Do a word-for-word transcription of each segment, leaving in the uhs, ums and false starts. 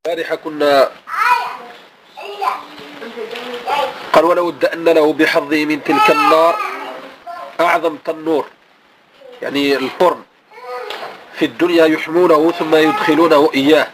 البارحة كنا قال ولو ادأن له بحظه من تلك النار أعظم تنور، يعني الفرن في الدنيا يحمونه ثم يدخلونه إياه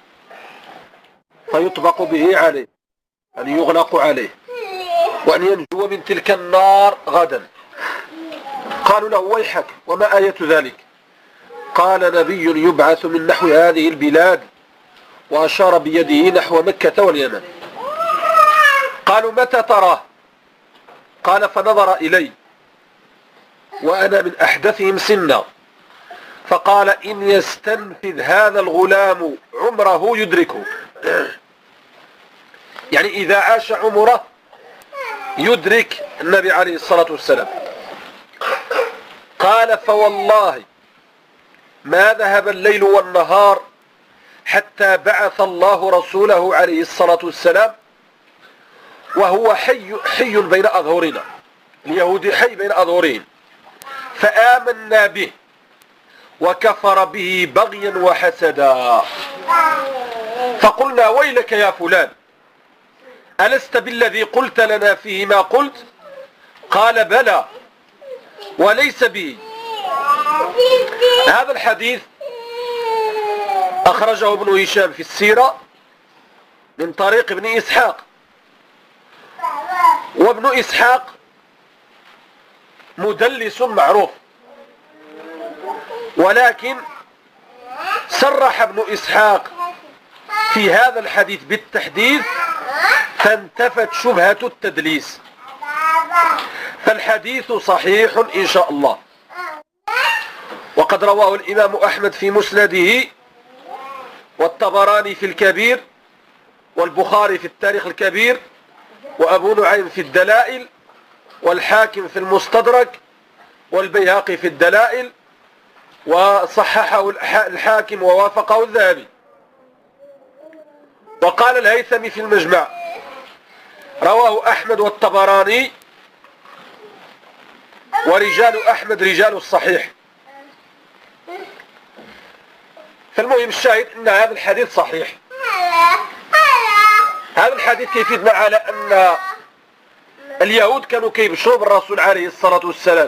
فيطبق به عليه، يعني يغلق عليه، وأن ينجو من تلك النار غدا. قالوا له ويحك وما آية ذلك؟ قال نبي يبعث من نحو هذه البلاد، وأشار بيده نحو مكة واليمن. قالوا متى تراه؟ قال فنظر إلي وأنا من أحدثهم سنا، فقال إن يستنفذ هذا الغلام عمره يدركه، يعني إذا عاش عمره يدرك النبي عليه الصلاة والسلام. قال فوالله ما ذهب الليل والنهار حتى بعث الله رسوله عليه الصلاة والسلام وهو حي, حي بين أظهرنا، اليهودي حي بين أظهرهم، فآمنا به وكفر به بغيا وحسدا. فقلنا ويلك يا فلان، ألست بالذي قلت لنا فيه ما قلت؟ قال بلى وليس به. هذا الحديث أخرجه ابن هشام في السيرة من طريق ابن إسحاق، وابن إسحاق مدلس معروف، ولكن صرح ابن إسحاق في هذا الحديث بالتحديث فانتفت شبهة التدليس، فالحديث صحيح إن شاء الله. وقد رواه الإمام أحمد في مسنده، والطبراني في الكبير، والبخاري في التاريخ الكبير، وأبو نعيم في الدلائل، والحاكم في المستدرك، والبيهقي في الدلائل، وصححه الحاكم ووافقه الذهبي. وقال الهيثمي في المجمع رواه أحمد والطبراني ورجال أحمد رجال الصحيح. فالمهم الشاهد أن هذا الحديث صحيح. هذا الحديث كيفيدنا على أن اليهود كانوا كيبشروا بالرسول عليه الصلاة والسلام،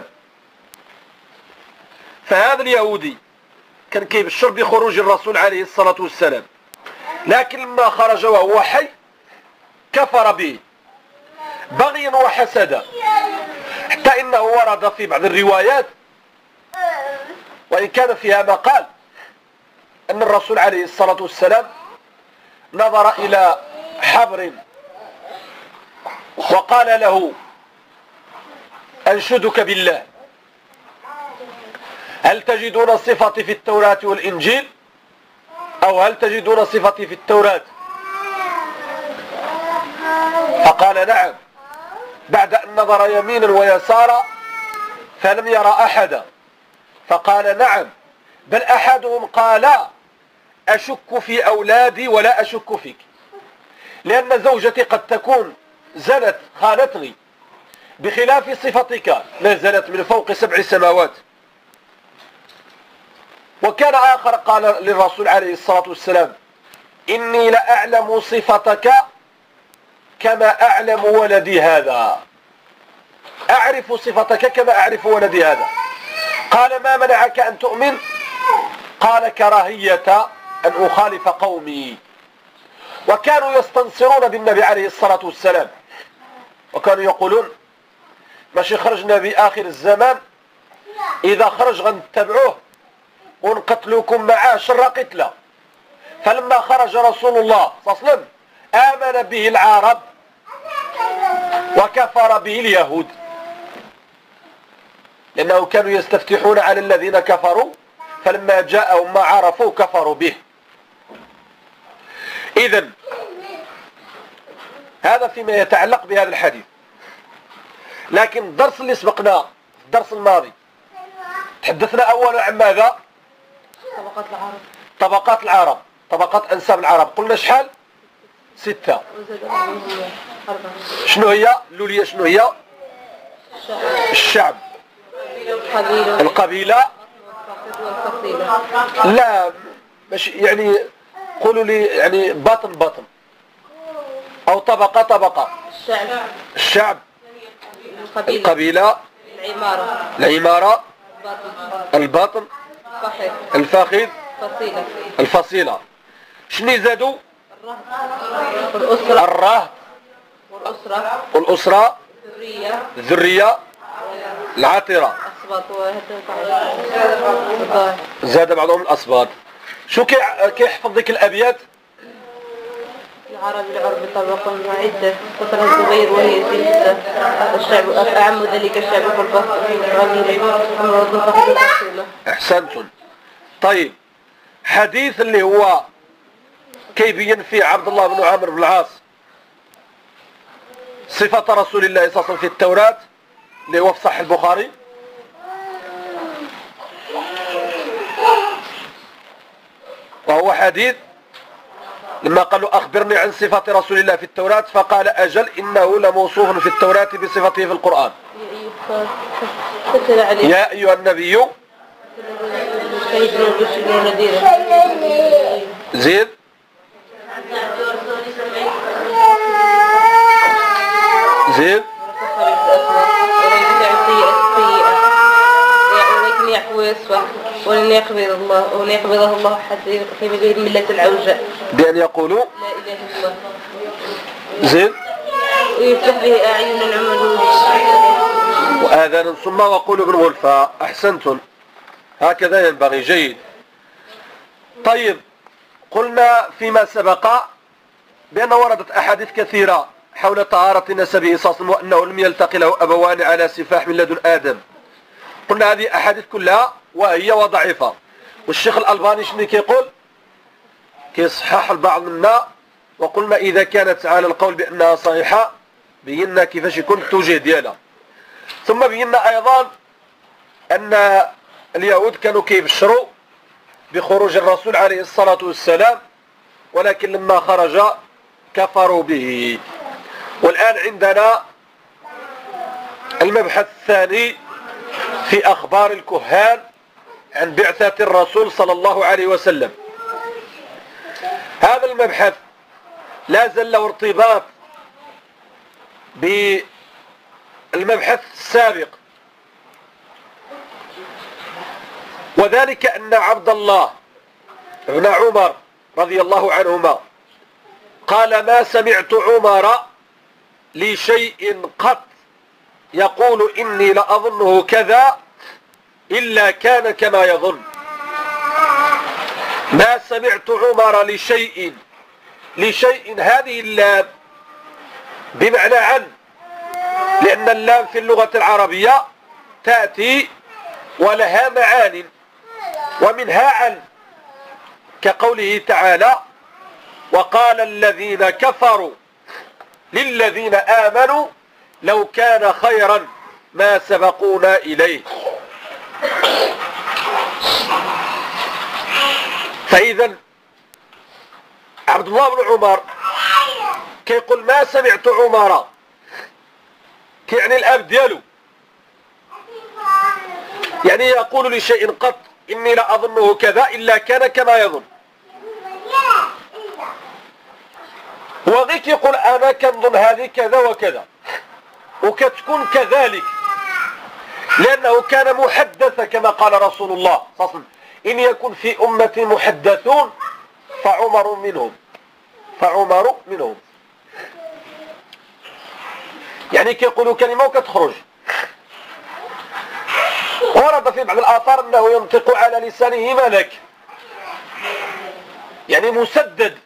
فهذا اليهودي كان كيبشر بخروج الرسول عليه الصلاة والسلام، لكن لما خرج وهو حي كفر به بغيا وحسدا، حتى إنه ورد في بعض الروايات وإن كان فيها مقال أن الرسول عليه الصلاة والسلام نظر إلى حبر وقال له أنشدك بالله هل تجدون صفتي في التوراة والإنجيل، أو هل تجدون صفتي في التوراة؟ فقال نعم، بعد أن نظر يمينا ويسارا فلم يرى أحدا، فقال نعم، بل أحدهم قال أشك في أولادي ولا أشك فيك، لأن زوجتي قد تكون زنت خانتني بخلاف صفتك نزلت من فوق سبع سماوات. وكان آخر قال للرسول عليه الصلاة والسلام إني لأعلم صفتك كما أعلم ولدي هذا، أعرف صفتك كما أعرف ولدي هذا. قال ما منعك أن تؤمن؟ قال كراهية أن أخالف قومي. وكانوا يستنصرون بالنبي عليه الصلاة والسلام، وكانوا يقولون ماشي خرجنا بآخر الزمان، إذا خرج غنتبعوه ونقتلوكم معاه شر قتلة. فلما خرج رسول الله صلى الله عليه وسلم آمن به العرب وكفر به اليهود، لأنه كانوا يستفتحون على الذين كفروا، فلما جاءهم ما عرفوا كفروا به. إذن هذا فيما يتعلق بهذا الحديث. لكن الدرس اللي سبقنا الدرس الماضي تحدثنا أولا عن ماذا؟ طبقات العرب. طبقات العرب، طبقات أنساب العرب. قلنا شحال؟ ستة. شنو هي؟ اللولية شنو هي؟ الشعب، القبيلة، القبيلة، لا مش يعني قولوا لي يعني بطن بطن أو طبقة طبقة. الشعب. الشعب. القبيلة. القبيلة. العمارة. العمارة. البطن. البطن. الفخذ. الفخذ. الفصيلة. الفصيلة. شنو زادوا؟ الرهط. والأسرة. الرهط. والأسرة. والأسرة. الذرية. الذرية. العاطرة. أصبط وهذا. زاد بعضهم الأصباط. شو كي كيحفظ ديك الأبيات؟ العربي العرب طبق وعدة قتل الزبير وهي ستة الشعب أعم ذلك الشعب في البصر غميلة أمراض فقد تحصيله. أحسنتم. طيب حديث اللي هو كيبين فيه عبد الله بن عمرو بن العاص صفة رسول الله صلى الله عليه وسلم في التوراة اللي هو في صحيح البخاري. وهو حديث لما قالوا أخبرني عن صفة رسول الله في التوراة فقال أجل إنه لموصوف في التوراة بصفته في القرآن. يا أيها النبي زيد زيد ولكن يعفو ويصفح ولن يقبض الله ولن يقبضه الله حتى في غير ملة العوجاء بأن يقولوا لا إله إلا الله. زيد ويفتح به أعين العمل وآذان ثم وقولوا بالغلفاء. أحسنتم هكذا ينبغي. جيد. طيب قلنا فيما سبق بأن وردت أحاديث كثيرة حول طهارة نسبه صلى الله عليه وسلم وأنه لم يلتقي له أبوان على سفاح من لدن آدم. قلنا هذه أحاديث كلها وهي وضعيفة. والشيخ الألباني شنو كيقول؟ كيصحح البعض منا وقلنا إذا كانت على القول بأنها صحيحة بينا كيفاش يكون التوجيه ديالها. ثم بينا أيضا أن اليهود كانوا كيبشروا بخروج الرسول عليه الصلاة والسلام ولكن لما خرج كفروا به. والآن عندنا المبحث الثاني في أخبار الكهان عن بعثة الرسول صلى الله عليه وسلم. هذا المبحث لا زال له ارتباط بالمبحث السابق وذلك أن عبد الله بن عمر رضي الله عنهما قال ما سمعت عمر لشيء قط يقول إني لأظنه كذا إلا كان كما يظن. ما سمعت عمر لشيء لشيء هذه اللام بمعنى عن، لأن اللام في اللغة العربية تأتي ولها معان ومنها عن كقوله تعالى وقال الذين كفروا للذين آمنوا لو كان خيرا ما سبقونا إليه. فإذا عبد الله بن عمر كيقول ما سمعت عمر كيعني الأب ديالو يعني يقول لشيء قط إني لا أظنه كذا إلا كان كما يظن. هو غير يقول أنا كنظن هذه كذا وكذا وكتكون كذلك لأنه كان محدثا كما قال رسول الله صلى الله عليه وسلم إن يكن في أمتي محدثون فعمر منهم فعمر منهم يعني كيقولوا كلمة وكتخرج. ورد في بعض الآثار أنه ينطق على لسانه ملك يعني مسدد.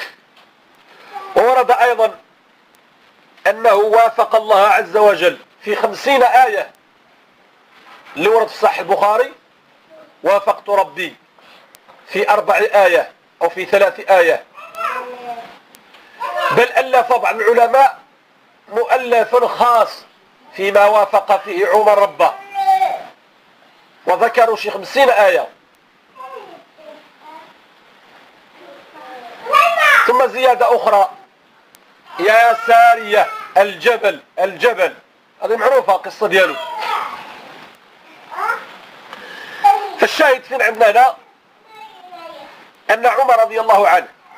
وورد أيضا أنه وافق الله عز وجل في خمسين آية اللي ورد في صحيح البخاري وافقت ربي في أربع آية أو في ثلاث آية. بل ألف بعض العلماء مؤلف خاص فيما وافق فيه عمر ربه وذكروا شي خمسين آية. ثم زيادة أخرى يا سارية الجبل الجبل هذه معروفة قصة ديالو. فالشاهد فين عندنا أن عمر رضي الله عنه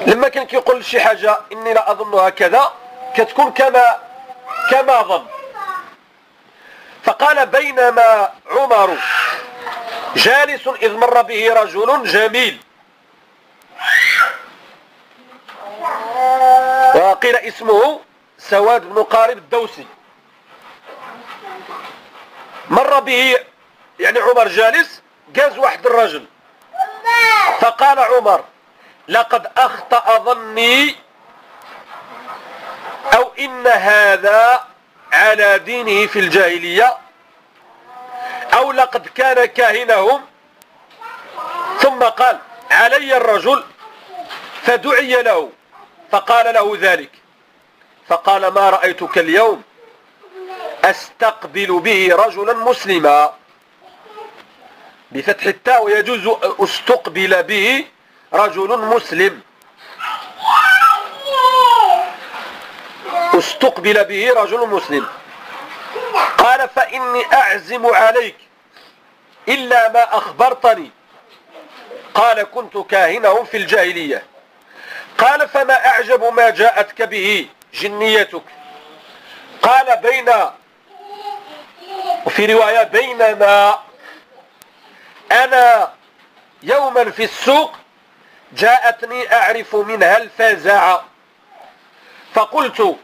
لما كان كيقول شي حاجة إني لا أظنها كذا كتكون كما كما ظن. فقال بينما عمر جالس إذ مر به رجل جميل، وقيل اسمه سواد بن قارب الدوسي. مر به يعني عمر جالس، جاز واحد الرجل، فقال عمر لقد أخطأ ظني أو إن هذا على دينه في الجاهلية أو لقد كان كاهنهم. ثم قال علي الرجل، فدعي له فقال له ذلك، فقال ما رأيتك اليوم أستقبل به رجلا مسلما، بفتح التاء، ويجوز استقبل به رجل مسلم، استقبل به رجل مسلم. قال فإني أعزم عليك إلا ما أخبرتني. قال كنت كاهنهم في الجاهلية. قال فما أعجب ما جاءتك به جنيتك. قال بين، وفي رواية بينما أنا يوما في السوق جاءتني أعرف منها الفزع، فقلت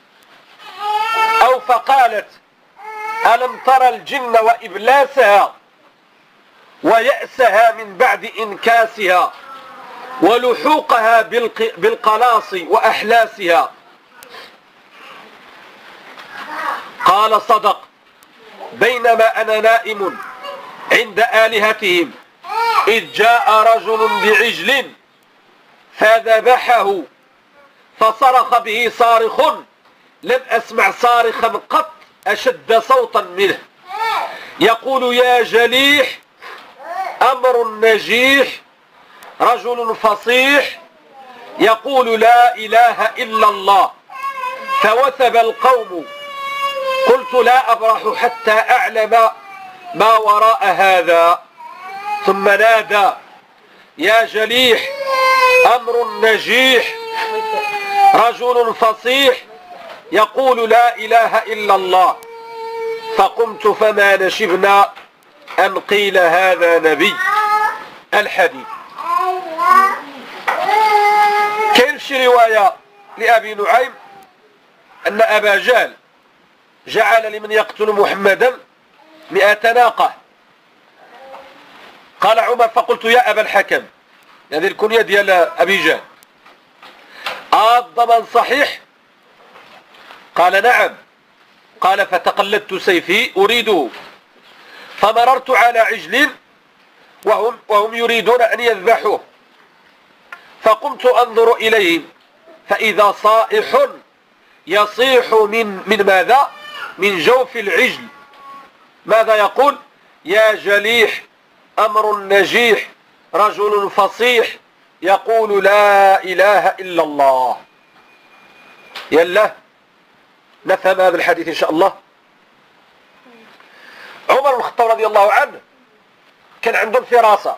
أو فقالت ألم ترى الجن وإبلاسها ويأسها من بعد إنكاسها ولحوقها بالقلاص وأحلاسها. قال صدق. بينما أنا نائم عند آلهتهم إذ جاء رجل بعجل فذبحه فصرخ به صارخ لم أسمع صارخا قط أشد صوتا منه يقول يا جليح أمر نجيح رجل فصيح يقول لا إله إلا الله. فوثب القوم. قلت لا أبرح حتى أعلم ما وراء هذا. ثم نادى يا جليح أمر نجيح رجل فصيح يقول لا إله إلا الله. فقمت فما نشبنا أن قيل هذا نبي. الحديث. كاين شي رواية لأبي نعيم أن أبا جهل جعل لمن يقتل محمدا مئة ناقة. قال عمر فقلت يا أبا الحكم، هذه الكنية ديال أبي جهل، الضمن صحيح؟ قال نعم. قال فتقلدت سيفي أريده فمررت على عجل وهم, وهم يريدون أن يذبحوه فقمت أنظر إليهم فإذا صائح يصيح من, من ماذا؟ من جوف العجل. ماذا يقول؟ يا جليح أمر نجيح رجل فصيح يقول لا إله إلا الله. يلا نفهم هذا الحديث إن شاء الله. عمر بن الخطاب رضي الله عنه كان عنده الفراسة،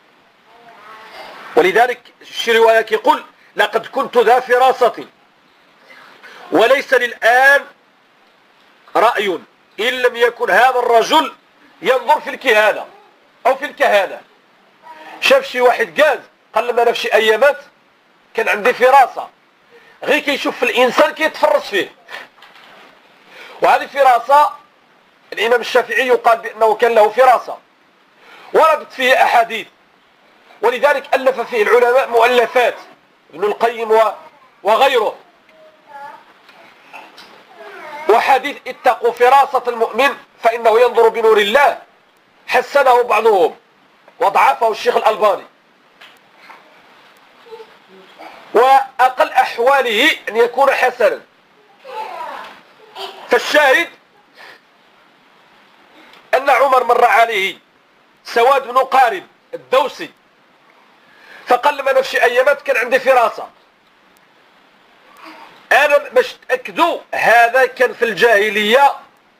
ولذلك الشي رواية يقول لقد كنت ذا فراسة وليس للآن رأي إن لم يكن هذا الرجل ينظر في الكهانة أو في الكهانة. شاف شي واحد قاز قال لما أنا في شي أيامات كان عندي فراسة غير كيشوف في الإنسان كيتفرس فيه. وهذه فراسة الإمام الشافعي يقال بأنه كان له فراسة وردت فيه أحاديث، ولذلك ألف فيه العلماء مؤلفات ابن القيم وغيره. وحديث اتقوا فراسة المؤمن فإنه ينظر بنور الله حسنه بعضهم وضعفه الشيخ الألباني. وأقل أحواله أن يكون حسنا. فالشاهد أن عمر مر عليه سواد بن قارب الدوسي فقال لما أنا في شي أيامات كان عندي فراسة، أنا باش تأكدوا هذا كان في الجاهلية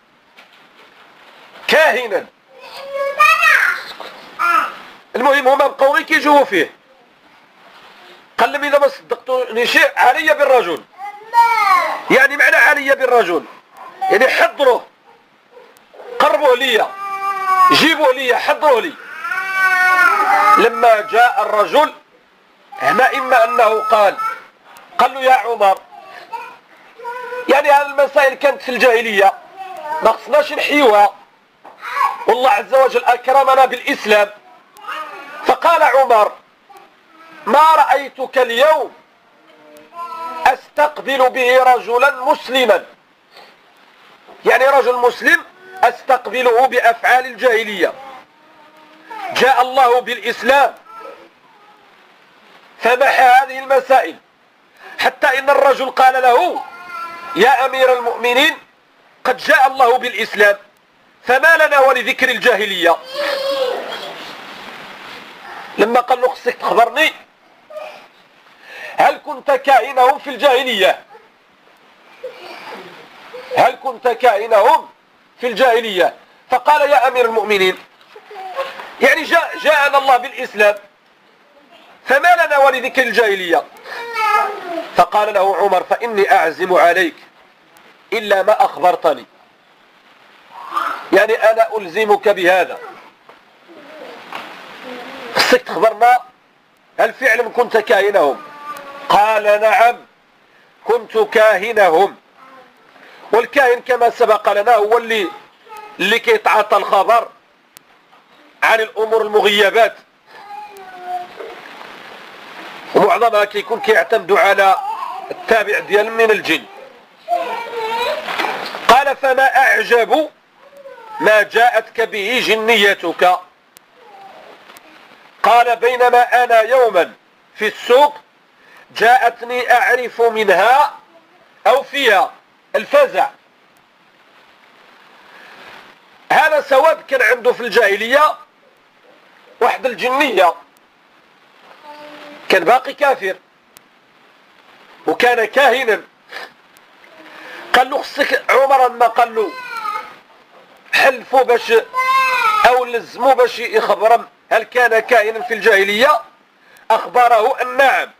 كاهنا. المهم هما بقوا غير كيجوا فيه قال لهم إذا ما صدقتوني شيء علي بالرجل، يعني معنى علي بالرجل يعني حضروه، قربوه لي، جيبوه لي، حضروه لي. لما جاء الرجل هنا إما أنه قال قال له يا عمر، يعني هذه المسائل كانت في الجاهلية ما خصناش نحيوها، والله عز وجل أكرمنا بالإسلام. فقال عمر ما رأيتك اليوم أستقبل به رجلا مسلما، يعني رجل مسلم أستقبله بأفعال الجاهلية، جاء الله بالإسلام فمحى هذه المسائل، حتى إن الرجل قال له يا أمير المؤمنين قد جاء الله بالإسلام فما لنا ولذكر الجاهلية. لما قال له خصك تخبرني هل كنت كائنهم في الجاهلية، هل كنت كائنهم في الجاهلية؟ فقال يا أمير المؤمنين يعني جاء جاءنا الله بالإسلام فما لنا ولذكر الجاهلية. فقال له عمر فإني أعزم عليك إلا ما أخبرتني، يعني أنا ألزمك بهذا، خصك تخبرنا هل فعلا كنت كاهنهم؟ قال نعم كنت كاهنهم. والكاهن كما سبق لنا هو اللي اللي كيتعاطى الخبر عن الأمور المغيبات، ومعظمها كيكون كيعتمد على التابع ديال من الجن. قال فما أعجب ما جاءتك به جنيتك؟ قال بينما أنا يوما في السوق جاءتني أعرف منها أو فيها الفزع. هذا سواد كان عنده في الجاهلية واحد الجنية، كان باقي كافر وكان كاهنا. قال له خصك عمر ما قال له حلفوا باش او لزموا باش يخبر هل كان كاهنا في الجاهلية، اخبره ان نعم.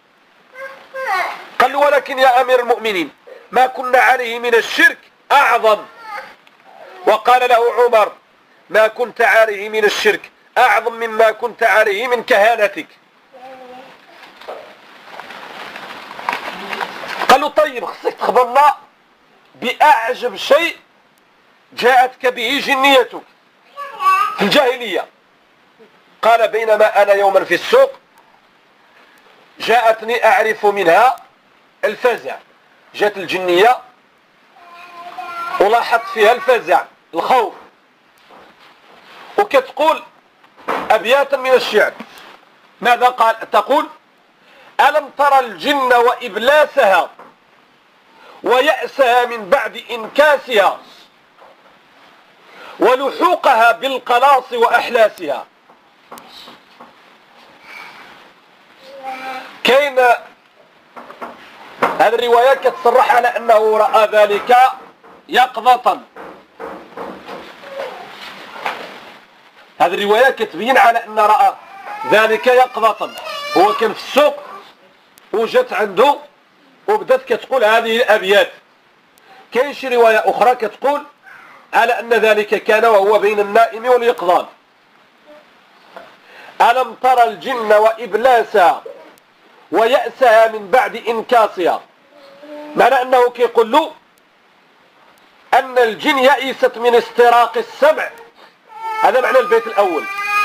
قال له ولكن يا امير المؤمنين ما كنا عليه من الشرك اعظم. وقال له عمر ما كنت عليه من الشرك اعظم مما كنت عليه من كهانتك. قال له طيب خصك تخبرنا بأعجب شيء جاءتك به جنيتك في الجاهلية. قال بينما أنا يوما في السوق جاءتني أعرف منها الفزع، جاءت الجنية ولاحظت فيها الفزع الخوف، وكتقول أبياتا من الشعر. ماذا قال؟ تقول ألم ترى الجن وإبلاسها ويأسها من بعد إنكاسها ولحوقها بالقلاص وأحلاسها. كاين هذه الرواية كتصرح على أنه رأى ذلك يقظة، هذه الرواية كتبين على أن رأى ذلك يقظة. هو كان في السوق وجت عنده وبدت كتقول هذه الأبيات. كاين شي رواية أخرى كتقول على أن ذلك كان وهو بين النائم واليقظان. ألم ترى الجن وإبلاسها ويأسها من بعد إنكاسها، معنى أنه كيقول له أن الجن يئست من استراق السمع. هذا معنى البيت الأول،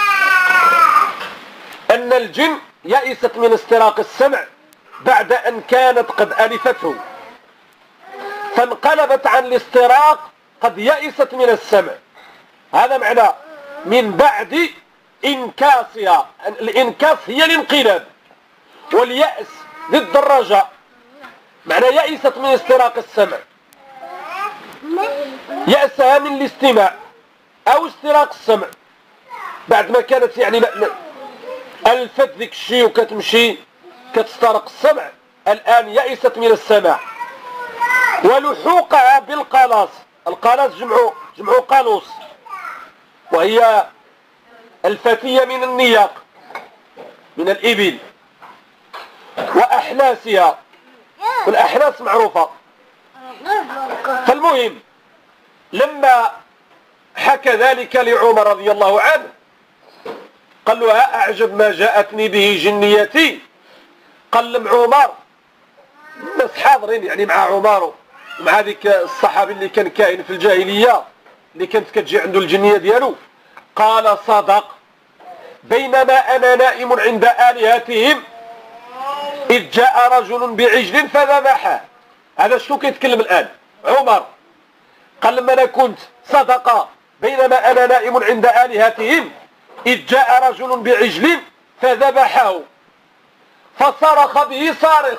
أن الجن يئست من استراق السمع بعد أن كانت قد ألفته، فانقلبت عن الاستراق قد يئست من السمع. هذا معنى من بعد إنكاسها. الإنكاس هي الانقلاب، واليأس ضد الرجاء. معنى يئست من استراق السمع، يأسها من الاستماع أو استراق السمع بعد ما كانت يعني ألفت ذيك الشيء وكتمشي كتسترق السمع، الآن يئست من السماع. ولحوقها بالقلاص، القلاص جمعوا جمعوا قالوس، وهي الفتية من النياق من الإبل. وأحلاسها، والأحلاس معروفة. فالمهم لما حكى ذلك لعمر رضي الله عنه قال له: ها أعجب ما جاءتني به جنيتي. قال لهم عمر، الناس حاضرين يعني مع عمر ومع ذيك الصحابي اللي كان كائن في الجاهلية اللي كانت كتجي عنده الجنية ديالو، قال: صدق، بينما أنا نائم عند آلهتهم إذ جاء رجل بعجل فذبحه. هذا شنو كيتكلم الآن عمر؟ قال: لما أنا كنت صدق، بينما أنا نائم عند آلهتهم إذ جاء رجل بعجل فذبحه فصرخ به صارخ.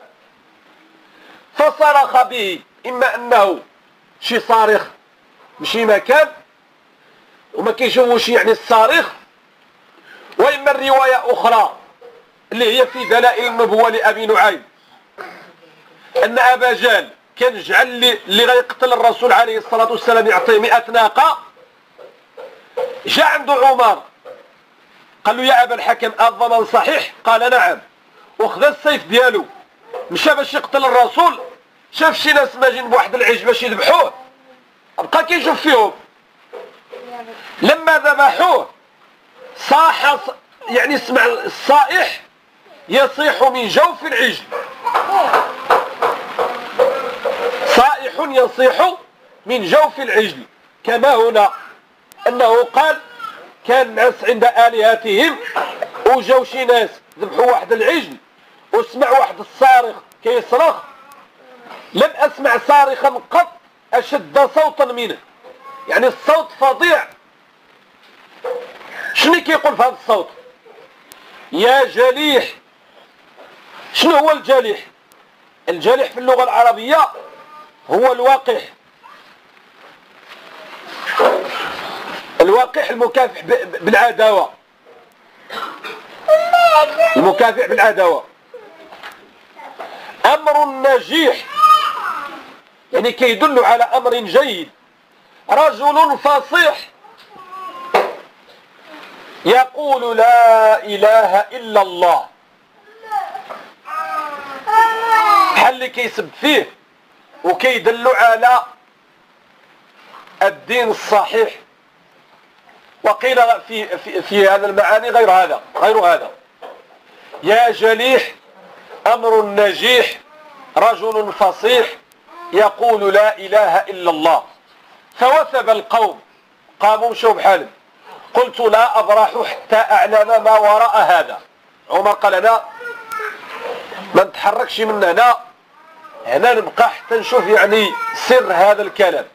فصرخ به، إما أنه شي صارخ مشي مكان وما كيشوفوش يعني الصارخ، وإما الرواية أخرى اللي هي في دلائل النبوة لأبي نعيم أن أبا جهل كان جعل اللي, اللي غيقتل الرسول عليه الصلاة والسلام يعطيه مئة ناقة. جاء عند عمر قال له: يا أبا الحكم الضمان صحيح؟ قال: نعم. وخذ السيف ديالو مشى باش يقتل الرسول، شاف شي ناس ماجين بواحد العجل باش يذبحوه، بقى كيشوف فيهم. لما ذبحوه صاح، يعني سمع الصائح يصيح من جوف العجل، صائح يصيح من جوف العجل، كما هنا أنه قال كان الناس عند آلهتهم وجاو شي ناس ذبحوا واحد العجل وسمع واحد الصارخ كيصرخ. لم أسمع صارخا قط أشد صوتا منه، يعني الصوت فظيع. شنو كيقول في هذا الصوت؟ يا جليح. شنو هو الجليح؟ الجليح في اللغة العربية هو الوقح، الوقح المكافح بالعداوة، المكافح بالعداوة. أمر نجيح يعني كيدل على أمر جيد. رجل فصيح يقول لا إله إلا الله، بحال اللي كيسب فيه وكيدل على الدين الصحيح. وقيل في, في, في هذا المعاني غير هذا غير هذا يا جليح أمر نجيح رجل فصيح يقول لا إله إلا الله. فوثب القوم، قاموا مشوا بحالهم. قلت لا أبرح حتى أعلم ما وراء هذا. عمر قال أنا ما نتحركش من هنا، هنا نبقى حتى نشوف يعني سر هذا الكلام.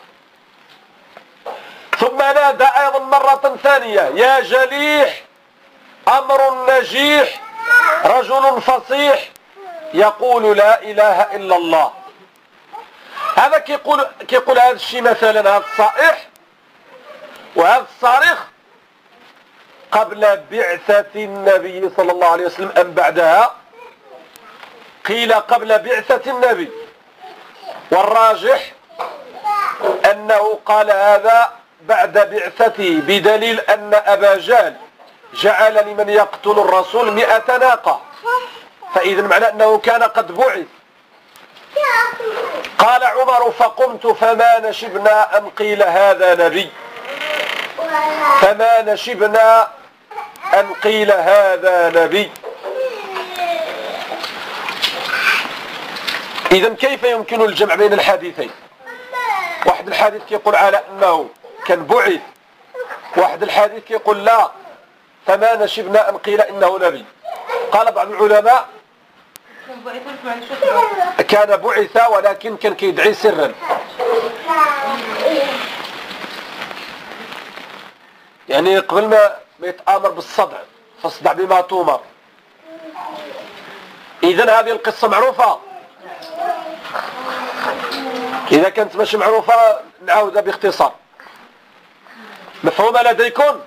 ثم نادى أيضا مرة ثانية يا جليح أمر نجيح رجل فصيح يقول لا إله إلا الله. هذا كيقول كيقول هذا الشيء مثلا هذا الصائح وهذا الصارخ قبل بعثة النبي صلى الله عليه وسلم أم بعدها؟ قيل قبل بعثة النبي، والراجح أنه قال هذا بعد بعثته، بدليل أن أبا جهل جعل لمن يقتل الرسول مئة ناقة، فإذا معنى أنه كان قد بعث. قال عمر فقمت فما نشبنا أن قيل هذا نبي، فما نشبنا أن قيل هذا نبي. إذن كيف يمكن الجمع بين الحديثين؟ واحد الحديث كيقول على أنه كان بعث، واحد الحديث كيقول لا فما نشبنا أن قيل إنه نبي. قال بعض العلماء كان بعث ولكن كان كيدعي سرا، يعني قبل ما يتآمر بالصدع فاصدع بما تؤمر. إذن هذه القصة معروفة. إذا كانت ماشي معروفة نعاودها باختصار. مفهومة لديكم؟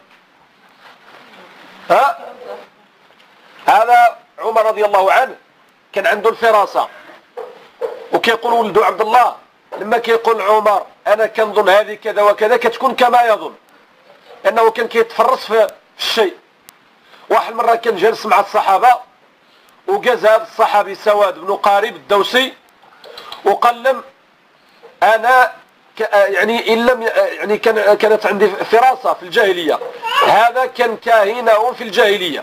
ها؟ هذا عمر رضي الله عنه كان عنده الفراسة، وكيقول ولده عبد الله لما كيقول عمر أنا كنظن هذه كذا وكذا كتكون كما يظن، أنه كان كيتفرس في الشيء. واحد مرة كان جالس مع الصحابة وجاز هذا الصحابي سواد بن قارب الدوسي وقال لهم انا يعني ان لم يعني كان كانت عندي فراسه في الجاهليه، هذا كان كاهنهم في الجاهليه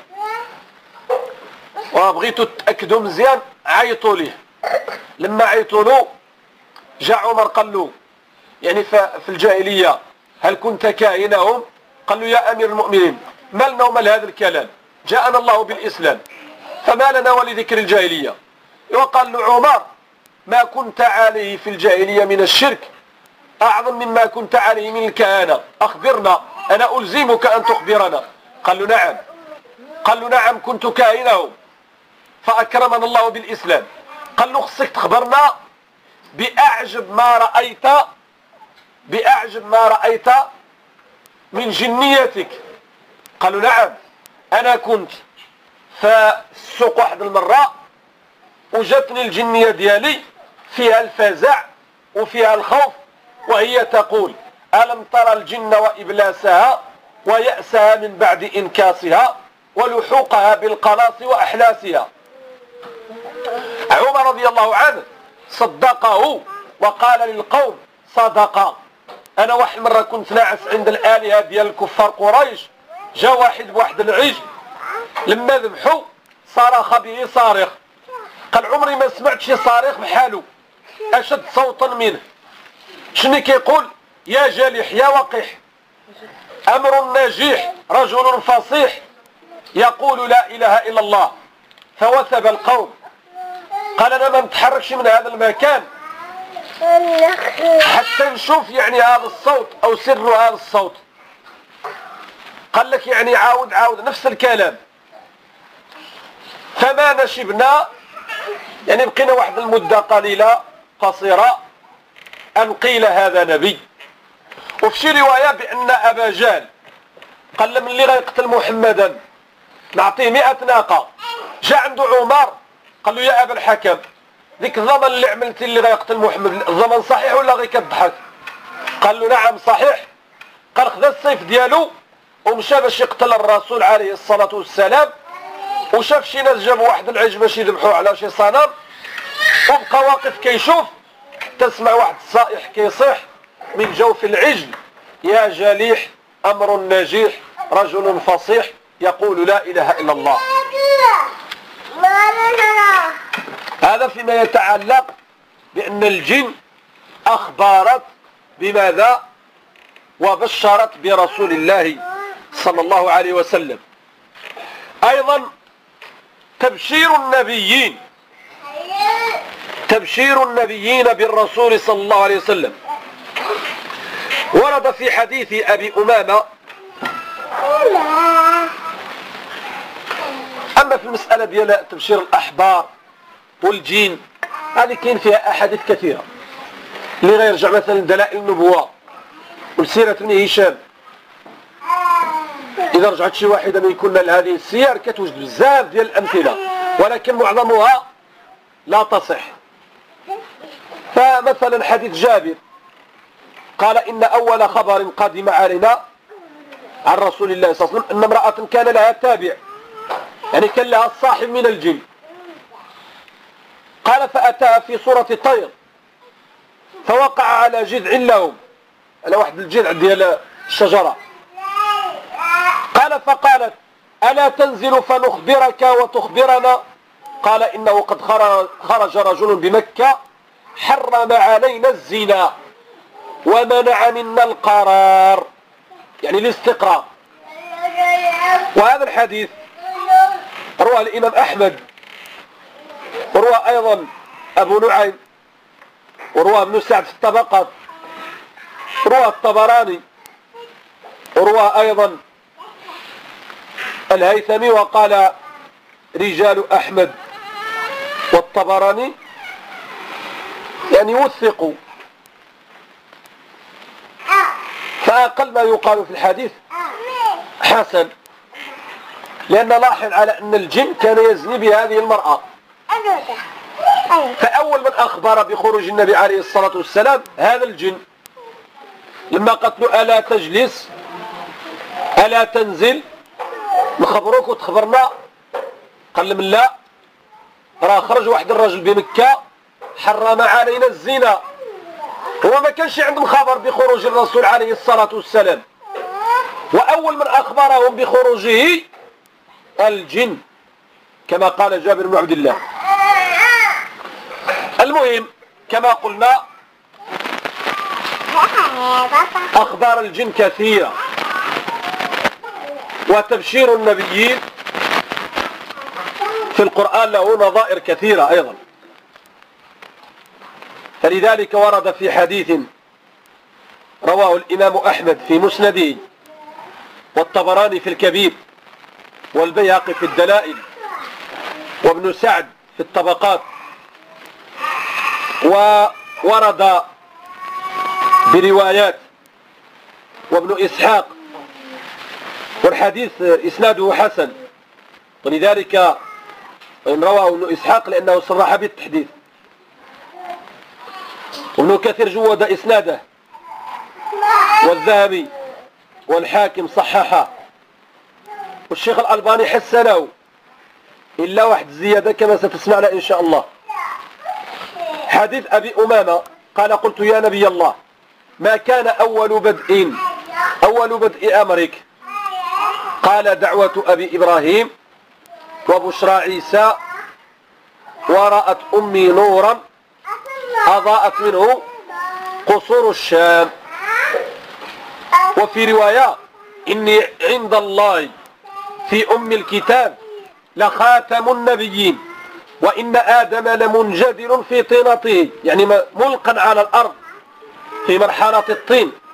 وبغيتوا تاكدوا مزيان عيطوا ليه. لما عيطوا له جاء عمر قال له يعني في الجاهليه هل كنت كاهنهم؟ قال له يا امير المؤمنين ما لنا ومال هذا الكلام، جاءنا الله بالاسلام فما لنا ولذكر الجاهليه. وقال له عمر ما كنت عليه في الجاهليه من الشرك اعظم مما كنت عليه من الكهنه، اخبرنا انا الزمك ان تخبرنا. قال له نعم. قال له نعم كنت كاهنهم فاكرمنا الله بالاسلام. قال له خصك تخبرنا باعجب ما رايت باعجب ما رايت من جنيتك. قالوا نعم انا كنت في السوق واحد المره وجاتني الجنيه ديالي فيها الفزع وفيها الخوف وهي تقول الم ترى الجن وابلاسها ويأسها من بعد انكاسها ولحوقها بالقلاص واحلاسها. عمر رضي الله عنه صدقه وقال للقوم صدق. انا واحد مره كنت ناعس عند الالهه ديال الكفار قريش، جا واحد بواحد العجل لما ذبحوا صرخ به صارخ، قال عمري ما سمعت شي صارخ بحاله اشد صوتا منه. شنو كيقول؟ يا جليح يا وقح امر ناجح رجل فصيح يقول لا اله الا الله. فوثب القوم. قال انا ما نتحركش من هذا المكان حتى نشوف يعني هذا الصوت او سر هذا الصوت. قال لك يعني عاود عاود نفس الكلام. فما نشبنا يعني بقينا واحد المدة قليلة قصيرة ان قيل هذا نبي. وفي شي رواية بان ابا جهل قال له من اللي غيقتل محمدا نعطيه مئة ناقة. جاء عنده عمر قال له يا ابا الحكم ذيك الضمن اللي عملتي اللي غيقتل محمد الضمن صحيح ولا غير كضحك؟ قال له نعم صحيح. قال خذ السيف ديالو ومشى باش يقتل الرسول عليه الصلاة والسلام، وشاف شي ناس جابوا واحد العجل باش يذبحوه على شي صنم وبقى واقف كيشوف. تسمع واحد الصائح كيصيح من جوف العجل يا جليح امر ناجح رجل فصيح يقول لا اله الا الله. هذا فيما يتعلق بأن الجن أخبرت بماذا وبشرت برسول الله صلى الله عليه وسلم. أيضا تبشير النبيين تبشير النبيين بالرسول صلى الله عليه وسلم ورد في حديث أبي أمامة. أما في المسألة ديال تبشير الأحبار والجين هذه كاين فيها أحاديث كثيرة اللي غيرجع مثلا دلائل النبوة وسيرة ابن هشام. إذا رجعت شي واحدة من كنا لهذه السير كتوجد بزاف ديال الأمثلة ولكن معظمها لا تصح. فمثلا حديث جابر قال إن أول خبر قدم علينا عن رسول الله صلى الله عليه وسلم أن امرأة كان لها تابع يعني كان لها الصاحب من الجن. قال فأتاها في صورة طير فوقع على جذع لهم على واحد الجذع ديال الشجرة. قال فقالت ألا تنزل فنخبرك وتخبرنا؟ قال إنه قد خرج رجل بمكة حرم علينا الزنا ومنع منا القرار يعني الاستقرار. وهذا الحديث رواه الإمام أحمد وروى أيضا أبو نعيم وروى ابن سعد في الطبقات روى الطبراني وروى أيضا الهيثمي وقال رجال أحمد والطبراني يعني وثقوا. فأقل ما يقال في الحديث حسن لأن لاحظ على أن الجن كان يزني بهذه المرأة. فأول من أخبر بخروج النبي عليه الصلاة والسلام هذا الجن لما قتلوا ألا تجلس ألا تنزل نخبروك وتخبرنا؟ قال لهم لا راه خرج واحد الرجل بمكة حرم علينا الزنا، هو ما كانش عندهم خبر بخروج الرسول عليه الصلاة والسلام، وأول من أخبرهم بخروجه الجن كما قال جابر بن عبد الله. المهم كما قلنا أخبار الجن كثيرة، وتبشير النبيين في القرآن له نظائر كثيرة أيضا. فلذلك ورد في حديث رواه الإمام أحمد في مسنده، والطبراني في الكبير، والبيهقي في الدلائل، وابن سعد في الطبقات، وورد بروايات، وابن إسحاق، والحديث إسناده حسن، ولذلك إن رواه ابن إسحاق لأنه صرح بالتحديث، وابن كثير جود إسناده، والذهبي والحاكم صححه، والشيخ الألباني حسنه، إلا واحد زيادة كما ستسمعنا إن شاء الله. حديث أبي أمامة قال قلت يا نبي الله ما كان أول بدء أول بدء أمرك؟ قال دعوة أبي إبراهيم وبشرى عيسى، ورأت أمي نورا أضاءت منه قصور الشام. وفي رواية إني عند الله في أم الكتاب لخاتم النبيين، وإن آدم لمنجدر في طينته، يعني ملقا على الأرض في مرحلة الطين،